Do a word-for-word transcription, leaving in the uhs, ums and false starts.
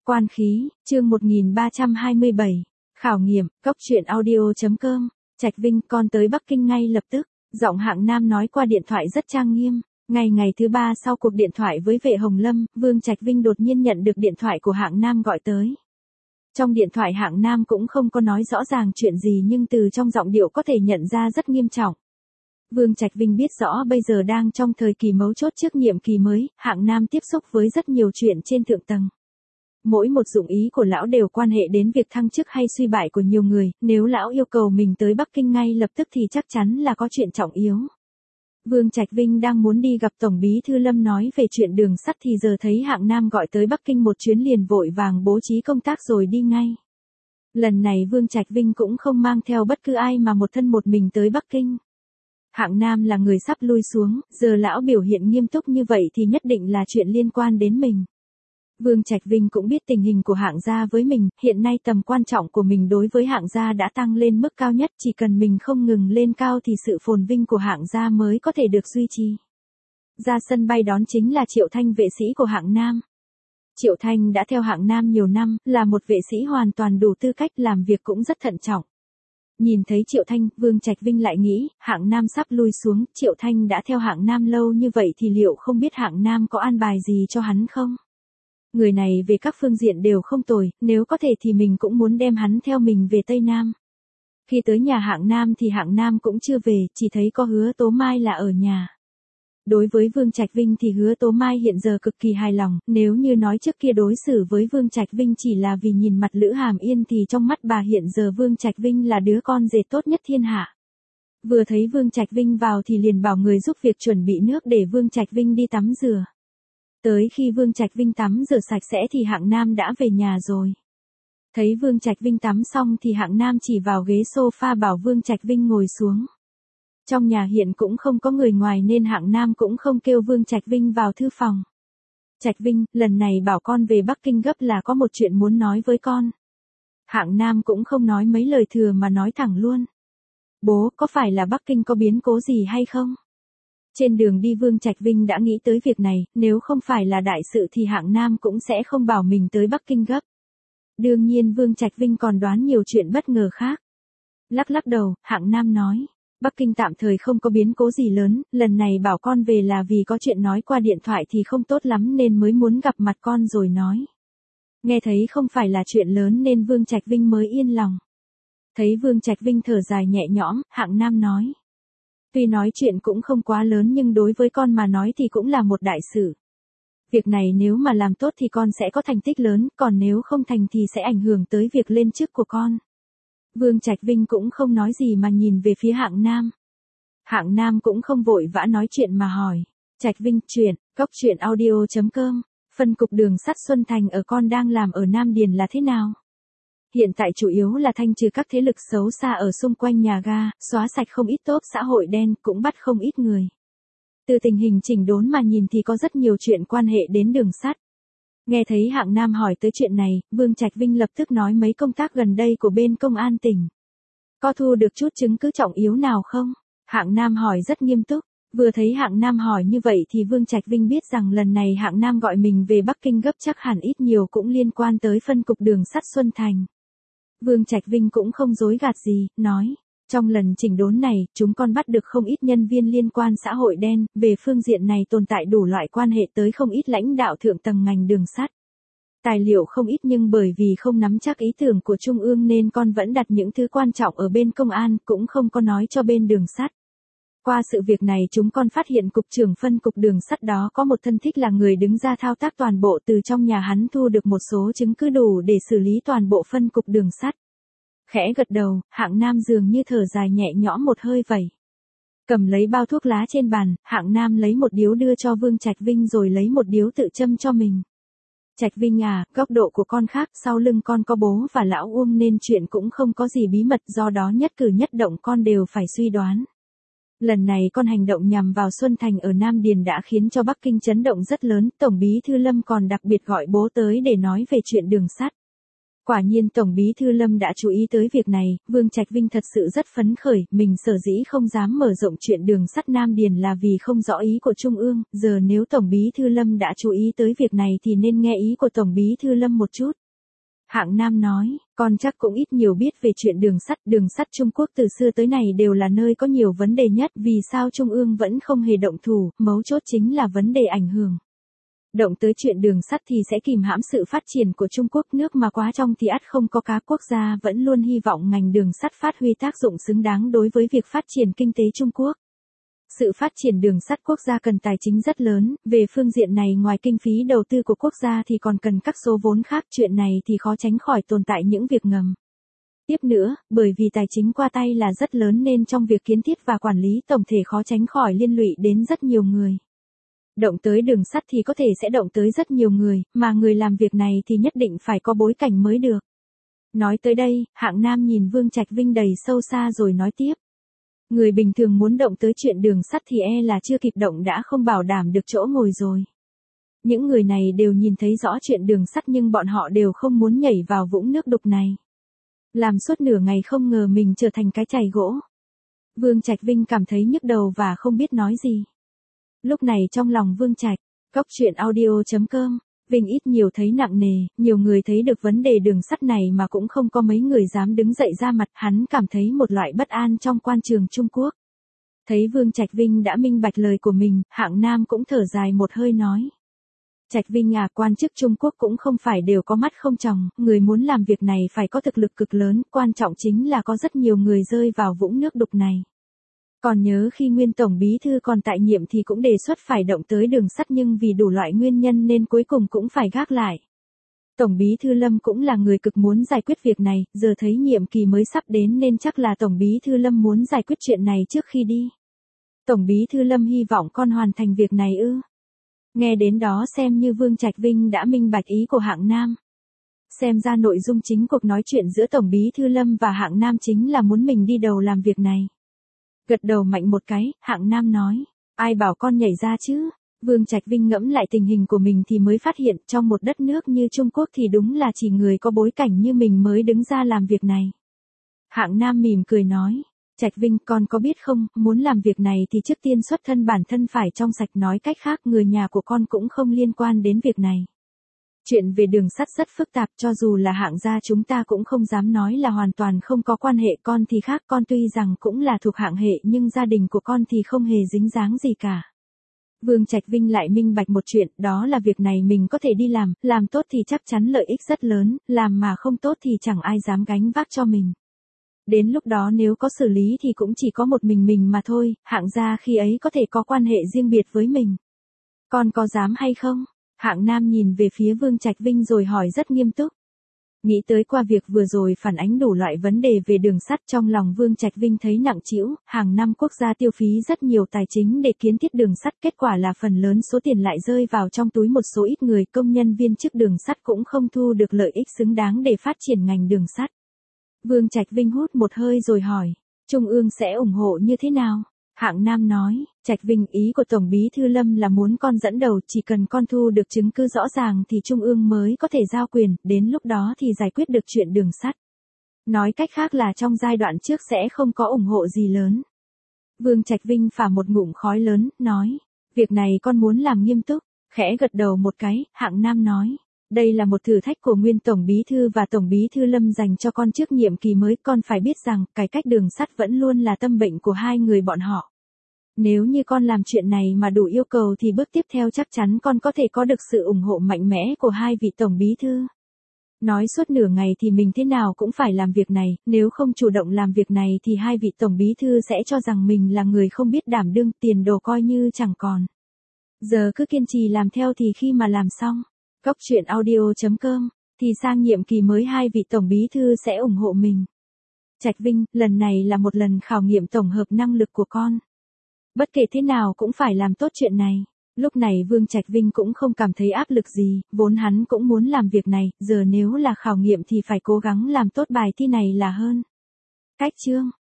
Quan khí, chương một nghìn ba trăm hai mươi bảy. Khảo nghiệm, cốc truyện audio chấm com. Trạch Vinh, con tới Bắc Kinh ngay lập tức. Giọng Hạng Nam nói qua điện thoại rất trang nghiêm. Ngày ngày thứ ba sau cuộc điện thoại với vệ Hồng Lâm, Vương Trạch Vinh đột nhiên nhận được điện thoại của Hạng Nam gọi tới. Trong điện thoại Hạng Nam cũng không có nói rõ ràng chuyện gì nhưng từ trong giọng điệu có thể nhận ra rất nghiêm trọng. Vương Trạch Vinh biết rõ bây giờ đang trong thời kỳ mấu chốt trước nhiệm kỳ mới, Hạng Nam tiếp xúc với rất nhiều chuyện trên thượng tầng. Mỗi một dụng ý của lão đều quan hệ đến việc thăng chức hay suy bại của nhiều người, nếu lão yêu cầu mình tới Bắc Kinh ngay lập tức thì chắc chắn là có chuyện trọng yếu. Vương Trạch Vinh đang muốn đi gặp Tổng bí thư Lâm nói về chuyện đường sắt thì giờ thấy Hạng Nam gọi tới Bắc Kinh một chuyến liền vội vàng bố trí công tác rồi đi ngay. Lần này Vương Trạch Vinh cũng không mang theo bất cứ ai mà một thân một mình tới Bắc Kinh. Hạng Nam là người sắp lui xuống, giờ lão biểu hiện nghiêm túc như vậy thì nhất định là chuyện liên quan đến mình. Vương Trạch Vinh cũng biết tình hình của Hạng gia với mình, hiện nay tầm quan trọng của mình đối với Hạng gia đã tăng lên mức cao nhất, chỉ cần mình không ngừng lên cao thì sự phồn vinh của Hạng gia mới có thể được duy trì. Ra sân bay đón chính là Triệu Thanh, vệ sĩ của Hạng Nam. Triệu Thanh đã theo Hạng Nam nhiều năm, là một vệ sĩ hoàn toàn đủ tư cách, làm việc cũng rất thận trọng. Nhìn thấy Triệu Thanh, Vương Trạch Vinh lại nghĩ, Hạng Nam sắp lui xuống, Triệu Thanh đã theo Hạng Nam lâu như vậy thì liệu không biết Hạng Nam có an bài gì cho hắn không? Người này về các phương diện đều không tồi, nếu có thể thì mình cũng muốn đem hắn theo mình về Tây Nam. Khi tới nhà Hạng Nam thì Hạng Nam cũng chưa về, chỉ thấy có Hứa Tố Mai là ở nhà. Đối với Vương Trạch Vinh thì Hứa Tố Mai hiện giờ cực kỳ hài lòng, nếu như nói trước kia đối xử với Vương Trạch Vinh chỉ là vì nhìn mặt Lữ Hàm Yên thì trong mắt bà hiện giờ Vương Trạch Vinh là đứa con rể tốt nhất thiên hạ. Vừa thấy Vương Trạch Vinh vào thì liền bảo người giúp việc chuẩn bị nước để Vương Trạch Vinh đi tắm rửa. Tới khi Vương Trạch Vinh tắm rửa sạch sẽ thì Hạng Nam đã về nhà rồi. Thấy Vương Trạch Vinh tắm xong thì Hạng Nam chỉ vào ghế sofa bảo Vương Trạch Vinh ngồi xuống. Trong nhà hiện cũng không có người ngoài nên Hạng Nam cũng không kêu Vương Trạch Vinh vào thư phòng. Trạch Vinh, lần này bảo con về Bắc Kinh gấp là có một chuyện muốn nói với con. Hạng Nam cũng không nói mấy lời thừa mà nói thẳng luôn. Bố, có phải là Bắc Kinh có biến cố gì hay không? Trên đường đi Vương Trạch Vinh đã nghĩ tới việc này, nếu không phải là đại sự thì Hạng Nam cũng sẽ không bảo mình tới Bắc Kinh gấp. Đương nhiên Vương Trạch Vinh còn đoán nhiều chuyện bất ngờ khác. Lắc lắc đầu, Hạng Nam nói, Bắc Kinh tạm thời không có biến cố gì lớn, lần này bảo con về là vì có chuyện nói qua điện thoại thì không tốt lắm nên mới muốn gặp mặt con rồi nói. Nghe thấy không phải là chuyện lớn nên Vương Trạch Vinh mới yên lòng. Thấy Vương Trạch Vinh thở dài nhẹ nhõm, Hạng Nam nói. Tuy nói chuyện cũng không quá lớn nhưng đối với con mà nói thì cũng là một đại sự. Việc này nếu mà làm tốt thì con sẽ có thành tích lớn, còn nếu không thành thì sẽ ảnh hưởng tới việc lên chức của con. Vương Trạch Vinh cũng không nói gì mà nhìn về phía Hạng Nam. Hạng Nam cũng không vội vã nói chuyện mà hỏi. Trạch Vinh, chuyện, cốc truyện audio chấm com, phân cục đường sắt Xuân Thành ở con đang làm ở Nam Điền là thế nào? Hiện tại chủ yếu là thanh trừ các thế lực xấu xa ở xung quanh nhà ga, xóa sạch không ít tốp xã hội đen, cũng bắt không ít người. Từ tình hình chỉnh đốn mà nhìn thì có rất nhiều chuyện quan hệ đến đường sắt. Nghe thấy Hạng Nam hỏi tới chuyện này, Vương Trạch Vinh lập tức nói mấy công tác gần đây của bên công an tỉnh. Có thu được chút chứng cứ trọng yếu nào không? Hạng Nam hỏi rất nghiêm túc. Vừa thấy Hạng Nam hỏi như vậy thì Vương Trạch Vinh biết rằng lần này Hạng Nam gọi mình về Bắc Kinh gấp chắc hẳn ít nhiều cũng liên quan tới phân cục đường sắt Xuân Thành. Vương Trạch Vinh cũng không dối gạt gì, nói, trong lần chỉnh đốn này, chúng con bắt được không ít nhân viên liên quan xã hội đen, về phương diện này tồn tại đủ loại quan hệ tới không ít lãnh đạo thượng tầng ngành đường sắt. Tài liệu không ít nhưng bởi vì không nắm chắc ý tưởng của Trung ương nên con vẫn đặt những thứ quan trọng ở bên công an, cũng không có nói cho bên đường sắt. Qua sự việc này chúng con phát hiện cục trưởng phân cục đường sắt đó có một thân thích là người đứng ra thao tác toàn bộ, từ trong nhà hắn thu được một số chứng cứ đủ để xử lý toàn bộ phân cục đường sắt. Khẽ gật đầu, Hạng Nam dường như thở dài nhẹ nhõm một hơi vậy. Cầm lấy bao thuốc lá trên bàn, Hạng Nam lấy một điếu đưa cho Vương Trạch Vinh rồi lấy một điếu tự châm cho mình. Trạch Vinh à, góc độ của con khác, sau lưng con có bố và lão Uông nên chuyện cũng không có gì bí mật, do đó nhất cử nhất động con đều phải suy đoán. Lần này con hành động nhằm vào Xuân Thành ở Nam Điền đã khiến cho Bắc Kinh chấn động rất lớn, Tổng bí thư Lâm còn đặc biệt gọi bố tới để nói về chuyện đường sắt. Quả nhiên Tổng Bí Thư Lâm đã chú ý tới việc này, Vương Trạch Vinh thật sự rất phấn khởi, mình sở dĩ không dám mở rộng chuyện đường sắt Nam Điền là vì không rõ ý của Trung ương, giờ nếu Tổng Bí Thư Lâm đã chú ý tới việc này thì nên nghe ý của Tổng Bí Thư Lâm một chút. Hạng Nam nói, con chắc cũng ít nhiều biết về chuyện đường sắt, đường sắt Trung Quốc từ xưa tới nay đều là nơi có nhiều vấn đề nhất, vì sao Trung ương vẫn không hề động thủ, mấu chốt chính là vấn đề ảnh hưởng. Động tới chuyện đường sắt thì sẽ kìm hãm sự phát triển của Trung Quốc, nước mà quá trong thì ắt không có cá, quốc gia vẫn luôn hy vọng ngành đường sắt phát huy tác dụng xứng đáng đối với việc phát triển kinh tế Trung Quốc. Sự phát triển đường sắt quốc gia cần tài chính rất lớn, về phương diện này ngoài kinh phí đầu tư của quốc gia thì còn cần các số vốn khác, chuyện này thì khó tránh khỏi tồn tại những việc ngầm. Tiếp nữa, bởi vì tài chính qua tay là rất lớn nên trong việc kiến thiết và quản lý tổng thể khó tránh khỏi liên lụy đến rất nhiều người. Động tới đường sắt thì có thể sẽ động tới rất nhiều người, mà người làm việc này thì nhất định phải có bối cảnh mới được. Nói tới đây, Hạng Nam nhìn Vương Trạch Vinh đầy sâu xa rồi nói tiếp. Người bình thường muốn động tới chuyện đường sắt thì e là chưa kịp động đã không bảo đảm được chỗ ngồi rồi. Những người này đều nhìn thấy rõ chuyện đường sắt nhưng bọn họ đều không muốn nhảy vào vũng nước đục này. Làm suốt nửa ngày không ngờ mình trở thành cái chày gỗ. Vương Trạch Vinh cảm thấy nhức đầu và không biết nói gì. Lúc này trong lòng Vương Trạch, cốc truyện audio chấm com, Vinh ít nhiều thấy nặng nề, nhiều người thấy được vấn đề đường sắt này mà cũng không có mấy người dám đứng dậy ra mặt, hắn cảm thấy một loại bất an trong quan trường Trung Quốc. Thấy Vương Trạch Vinh đã minh bạch lời của mình, Hạng Nam cũng thở dài một hơi nói. Trạch Vinh à, quan chức Trung Quốc cũng không phải đều có mắt không tròng, người muốn làm việc này phải có thực lực cực lớn, quan trọng chính là có rất nhiều người rơi vào vũng nước đục này. Còn nhớ khi nguyên Tổng Bí Thư còn tại nhiệm thì cũng đề xuất phải động tới đường sắt nhưng vì đủ loại nguyên nhân nên cuối cùng cũng phải gác lại. Tổng Bí Thư Lâm cũng là người cực muốn giải quyết việc này, giờ thấy nhiệm kỳ mới sắp đến nên chắc là Tổng Bí Thư Lâm muốn giải quyết chuyện này trước khi đi. Tổng Bí Thư Lâm hy vọng con hoàn thành việc này ư? Nghe đến đó xem như Vương Trạch Vinh đã minh bạch ý của Hạng Nam. Xem ra nội dung chính cuộc nói chuyện giữa Tổng Bí Thư Lâm và Hạng Nam chính là muốn mình đi đầu làm việc này. Gật đầu mạnh một cái, Hạng Nam nói, ai bảo con nhảy ra chứ? Vương Trạch Vinh ngẫm lại tình hình của mình thì mới phát hiện trong một đất nước như Trung Quốc thì đúng là chỉ người có bối cảnh như mình mới đứng ra làm việc này. Hạng Nam mỉm cười nói, Trạch Vinh con có biết không, muốn làm việc này thì trước tiên xuất thân bản thân phải trong sạch, nói cách khác người nhà của con cũng không liên quan đến việc này. Chuyện về đường sắt rất phức tạp, cho dù là Hạng gia chúng ta cũng không dám nói là hoàn toàn không có quan hệ, con thì khác, con tuy rằng cũng là thuộc Hạng hệ nhưng gia đình của con thì không hề dính dáng gì cả. Vương Trạch Vinh lại minh bạch một chuyện, đó là việc này mình có thể đi làm, làm tốt thì chắc chắn lợi ích rất lớn, làm mà không tốt thì chẳng ai dám gánh vác cho mình. Đến lúc đó nếu có xử lý thì cũng chỉ có một mình mình mà thôi, Hạng gia khi ấy có thể có quan hệ riêng biệt với mình. Con có dám hay không? Hạng Nam nhìn về phía Vương Trạch Vinh rồi hỏi rất nghiêm túc. Nghĩ tới qua việc vừa rồi phản ánh đủ loại vấn đề về đường sắt, trong lòng Vương Trạch Vinh thấy nặng trĩu, hàng năm quốc gia tiêu phí rất nhiều tài chính để kiến thiết đường sắt, kết quả là phần lớn số tiền lại rơi vào trong túi một số ít người, công nhân viên chức đường sắt cũng không thu được lợi ích xứng đáng để phát triển ngành đường sắt. Vương Trạch Vinh hút một hơi rồi hỏi, Trung ương sẽ ủng hộ như thế nào? Hạng Nam nói, Trạch Vinh, ý của Tổng Bí Thư Lâm là muốn con dẫn đầu, chỉ cần con thu được chứng cứ rõ ràng thì Trung ương mới có thể giao quyền, đến lúc đó thì giải quyết được chuyện đường sắt. Nói cách khác là trong giai đoạn trước sẽ không có ủng hộ gì lớn. Vương Trạch Vinh phả một ngụm khói lớn, nói, việc này con muốn làm nghiêm túc, khẽ gật đầu một cái, Hạng Nam nói. Đây là một thử thách của nguyên Tổng Bí Thư và Tổng Bí Thư Lâm dành cho con trước nhiệm kỳ mới, con phải biết rằng cải cách đường sắt vẫn luôn là tâm bệnh của hai người bọn họ. Nếu như con làm chuyện này mà đủ yêu cầu thì bước tiếp theo chắc chắn con có thể có được sự ủng hộ mạnh mẽ của hai vị Tổng Bí Thư. Nói suốt nửa ngày thì mình thế nào cũng phải làm việc này, nếu không chủ động làm việc này thì hai vị Tổng Bí Thư sẽ cho rằng mình là người không biết đảm đương, tiền đồ coi như chẳng còn. Giờ cứ kiên trì làm theo thì khi mà làm xong, cốc truyện audio chấm com, thì sang nhiệm kỳ mới hai vị Tổng Bí Thư sẽ ủng hộ mình. Trạch Vinh, lần này là một lần khảo nghiệm tổng hợp năng lực của con. Bất kể thế nào cũng phải làm tốt chuyện này. Lúc này Vương Trạch Vinh cũng không cảm thấy áp lực gì, vốn hắn cũng muốn làm việc này, giờ nếu là khảo nghiệm thì phải cố gắng làm tốt bài thi này là hơn. Cách chương